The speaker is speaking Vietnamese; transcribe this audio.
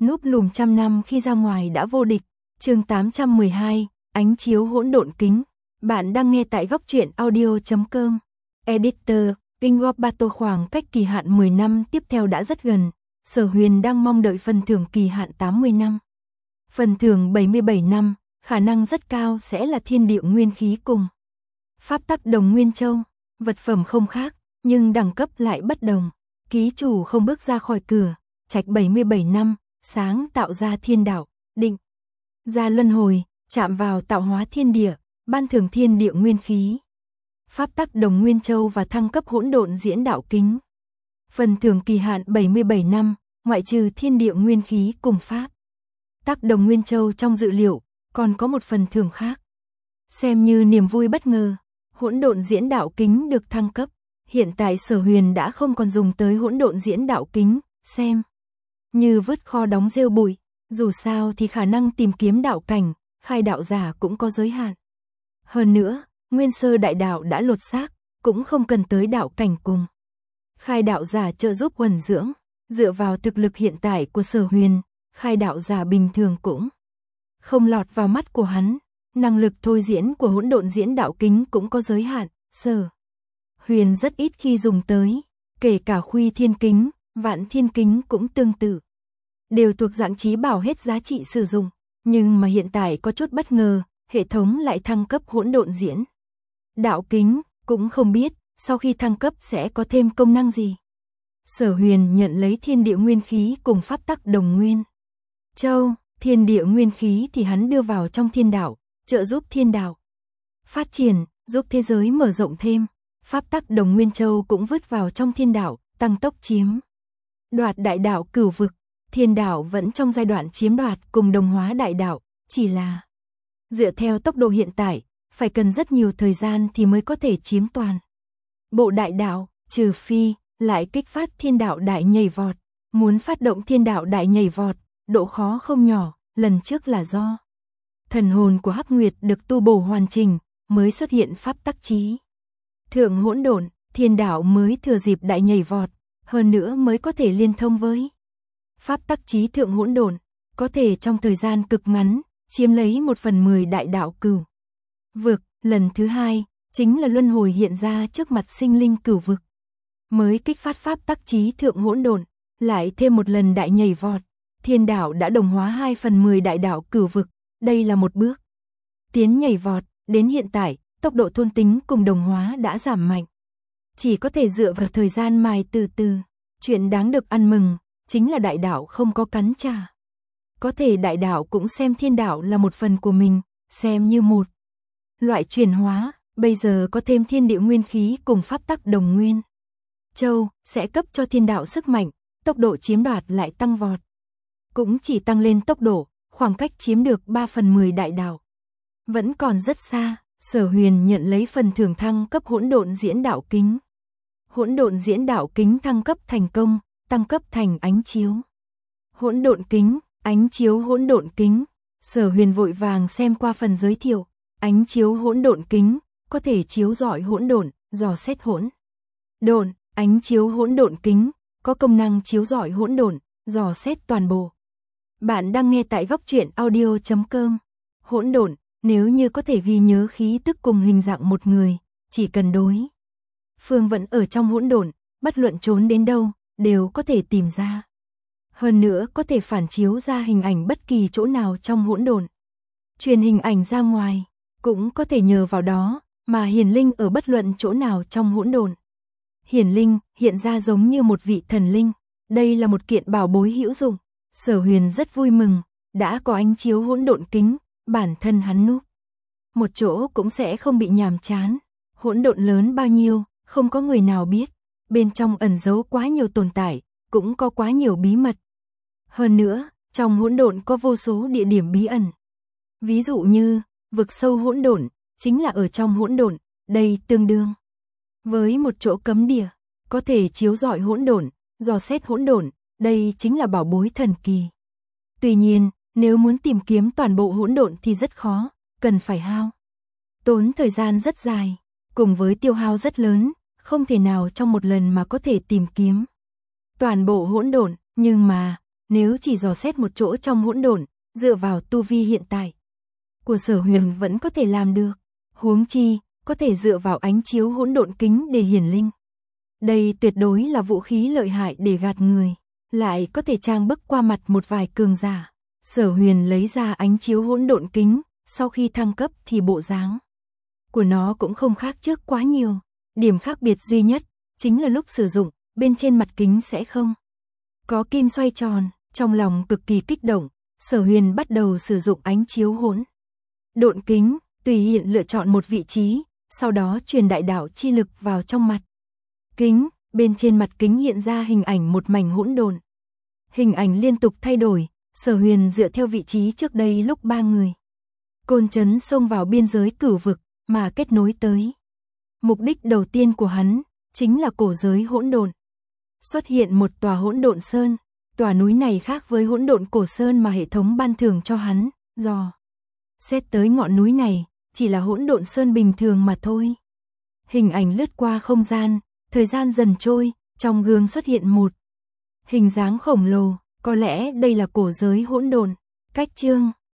núp lùm trăm năm khi ra ngoài đã vô địch. Chương 812, ánh chiếu hỗn độn kính. Bạn đang nghe tại góc truyện audio.com. Editor, King of Battle khoảng cách kỳ hạn 10 năm tiếp theo đã rất gần. Sở Huyền đang mong đợi phần thưởng kỳ hạn 80 năm. Phần thưởng 77 năm, khả năng rất cao sẽ là thiên địa nguyên khí cùng pháp tắc đồng nguyên châu. Vật phẩm không khác, nhưng đẳng cấp lại bất đồng. Ký chủ không bước ra khỏi cửa, trạch 77 năm, sáng tạo ra thiên đạo, định ra luân hồi, chạm vào tạo hóa thiên địa, ban thưởng thiên địa nguyên khí, pháp tắc đồng nguyên châu và thăng cấp hỗn độn diễn đạo kính. Phần thưởng kỳ hạn 77 năm, ngoại trừ thiên địa nguyên khí cùng pháp tắc đồng nguyên châu trong dự liệu, còn có một phần thưởng khác. Xem như niềm vui bất ngờ, hỗn độn diễn đạo kính được thăng cấp. Hiện tại Sở Huyền đã không còn dùng tới hỗn độn diễn đạo kính, xem như vứt kho đóng rêu bụi. Dù sao thì khả năng tìm kiếm đạo cảnh, khai đạo giả cũng có giới hạn. Hơn nữa, nguyên sơ đại đạo đã lột xác, cũng không cần tới đạo cảnh cùng khai đạo giả trợ giúp huần dưỡng. Dựa vào thực lực hiện tại của Sở Huyền, khai đạo giả bình thường cũng không lọt vào mắt của hắn. Năng lực thôi diễn của hỗn độn diễn đạo kính cũng có giới hạn. Sở Huyền rất ít khi dùng tới, kể cả Khuy Thiên Kính, Vạn Thiên Kính cũng tương tự, đều thuộc dạng chí bảo hết giá trị sử dụng. Nhưng mà hiện tại có chút bất ngờ, hệ thống lại thăng cấp hỗn độn diễn đạo kính, cũng không biết sau khi thăng cấp sẽ có thêm công năng gì. Sở Huyền nhận lấy thiên địa nguyên khí cùng pháp tắc đồng nguyên châu. Thiên địa nguyên khí thì hắn đưa vào trong thiên đạo, trợ giúp thiên đạo phát triển, giúp thế giới mở rộng thêm. Pháp tắc đồng nguyên châu cũng vứt vào trong thiên đạo, tăng tốc chiếm đoạt đại đạo cửu vực. Thiên đạo vẫn trong giai đoạn chiếm đoạt cùng đồng hóa đại đạo, chỉ là dựa theo tốc độ hiện tại, phải cần rất nhiều thời gian thì mới có thể chiếm toàn bộ đại đạo, trừ phi lại kích phát thiên đạo đại nhảy vọt. Muốn phát động thiên đạo đại nhảy vọt, độ khó không nhỏ. Lần trước là do thần hồn của Hắc Nguyệt được tu bổ hoàn chỉnh, mới xuất hiện pháp tắc chí thượng hỗn độn, thiên đạo mới thừa dịp đại nhảy vọt, hơn nữa mới có thể liên thông với pháp tắc chí thượng hỗn độn, có thể trong thời gian cực ngắn chiếm lấy 1/10 đại đạo cửu vực. Lần thứ hai chính là luân hồi hiện ra trước mặt sinh linh cửu vực, mới kích phát pháp tắc chí thượng hỗn độn, lại thêm một lần đại nhảy vọt, thiên đạo đã đồng hóa 2/10 đại đạo cửu vực. Đây là một bước tiến nhảy vọt. Đến hiện tại, tốc độ thôn tính cùng đồng hóa đã giảm mạnh, chỉ có thể dựa vào thời gian mài từ từ. Chuyện đáng được ăn mừng chính là đại đạo không có cắn trả, có thể đại đạo cũng xem thiên đạo là một phần của mình, xem như một loại chuyển hóa. Bây giờ có thêm thiên địa nguyên khí cùng pháp tắc đồng nguyên châu, sẽ cấp cho thiên đạo sức mạnh, tốc độ chiếm đoạt lại tăng vọt. Cũng chỉ tăng lên tốc độ, khoảng cách chiếm được 3/10 đại đạo vẫn còn rất xa. Sở Huyền nhận lấy phần thưởng thăng cấp hỗn độn diễn đạo kính. Hỗn độn diễn đạo kính thăng cấp thành công, tăng cấp thành ánh chiếu hỗn độn kính. Ánh chiếu hỗn độn kính. Sở Huyền vội vàng xem qua phần giới thiệu. Ánh chiếu hỗn độn kính có thể chiếu rọi hỗn độn, dò xét hỗn độn. Ánh chiếu hỗn độn kính có công năng chiếu rọi hỗn độn, dò xét toàn bộ. Bạn đang nghe tại góc truyện audio.com. Hỗn độn, nếu như có thể ghi nhớ khí tức cùng hình dạng một người, chỉ cần đối phương vẫn ở trong hỗn độn, bất luận trốn đến đâu, đều có thể tìm ra. Hơn nữa có thể phản chiếu ra hình ảnh bất kỳ chỗ nào trong hỗn độn. Truyền hình ảnh ra ngoài, cũng có thể nhờ vào đó mà hiển linh ở bất luận chỗ nào trong hỗn độn. Hiển linh hiện ra giống như một vị thần linh. Đây là một kiện bảo bối hữu dụng. Sở Huyền rất vui mừng, đã có ánh chiếu hỗn độn kính, bản thân hắn núp một chỗ cũng sẽ không bị nhàm chán. Hỗn độn lớn bao nhiêu, không có người nào biết. Bên trong ẩn giấu quá nhiều tồn tại, cũng có quá nhiều bí mật. Hơn nữa, trong hỗn độn có vô số địa điểm bí ẩn. Ví dụ như, vực sâu hỗn độn, chính là ở trong hỗn độn, đây tương đương với một chỗ cấm địa, có thể chiếu rọi hỗn độn, dò xét hỗn độn, đây chính là bảo bối thần kỳ. Tuy nhiên, nếu muốn tìm kiếm toàn bộ hỗn độn thì rất khó, cần phải hao tốn thời gian rất dài, cùng với tiêu hao rất lớn, không thể nào trong một lần mà có thể tìm kiếm toàn bộ hỗn độn. Nhưng mà, Nếu chỉ dò xét một chỗ trong hỗn độn, dựa vào tu vi hiện tại của Sở Huyền vẫn có thể làm được. Huống chi, có thể dựa vào ánh chiếu hỗn độn kính để hiển linh. Đây tuyệt đối là vũ khí lợi hại để gạt người, lại có thể trang bức qua mặt một vài cường giả. Sở Huyền lấy ra ánh chiếu hỗn độn kính, sau khi thăng cấp thì bộ dáng của nó cũng không khác trước quá nhiều. Điểm khác biệt duy nhất chính là lúc sử dụng, bên trên mặt kính sẽ không có kim xoay tròn. Trong lòng cực kỳ kích động, Sở Huyền bắt đầu sử dụng ánh chiếu hỗn độn kính, tùy hiện lựa chọn một vị trí, sau đó truyền đại đạo chi lực vào trong mặt kính. Bên trên mặt kính hiện ra hình ảnh một mảnh hỗn độn. Hình ảnh liên tục thay đổi, Sở Huyền dựa theo vị trí trước đây lúc ba người côn trấn xông vào biên giới cửu vực mà kết nối tới. Mục đích đầu tiên của hắn chính là cổ giới hỗn độn. Xuất hiện một tòa hỗn độn sơn, tòa núi này khác với hỗn độn cổ sơn mà hệ thống ban thưởng cho hắn, dò xét tới ngọn núi này, chỉ là hỗn độn sơn bình thường mà thôi. Hình ảnh lướt qua không gian, thời gian dần trôi, trong gương xuất hiện một hình dáng khổng lồ, có lẽ đây là cổ giới hỗn độn. Cách chương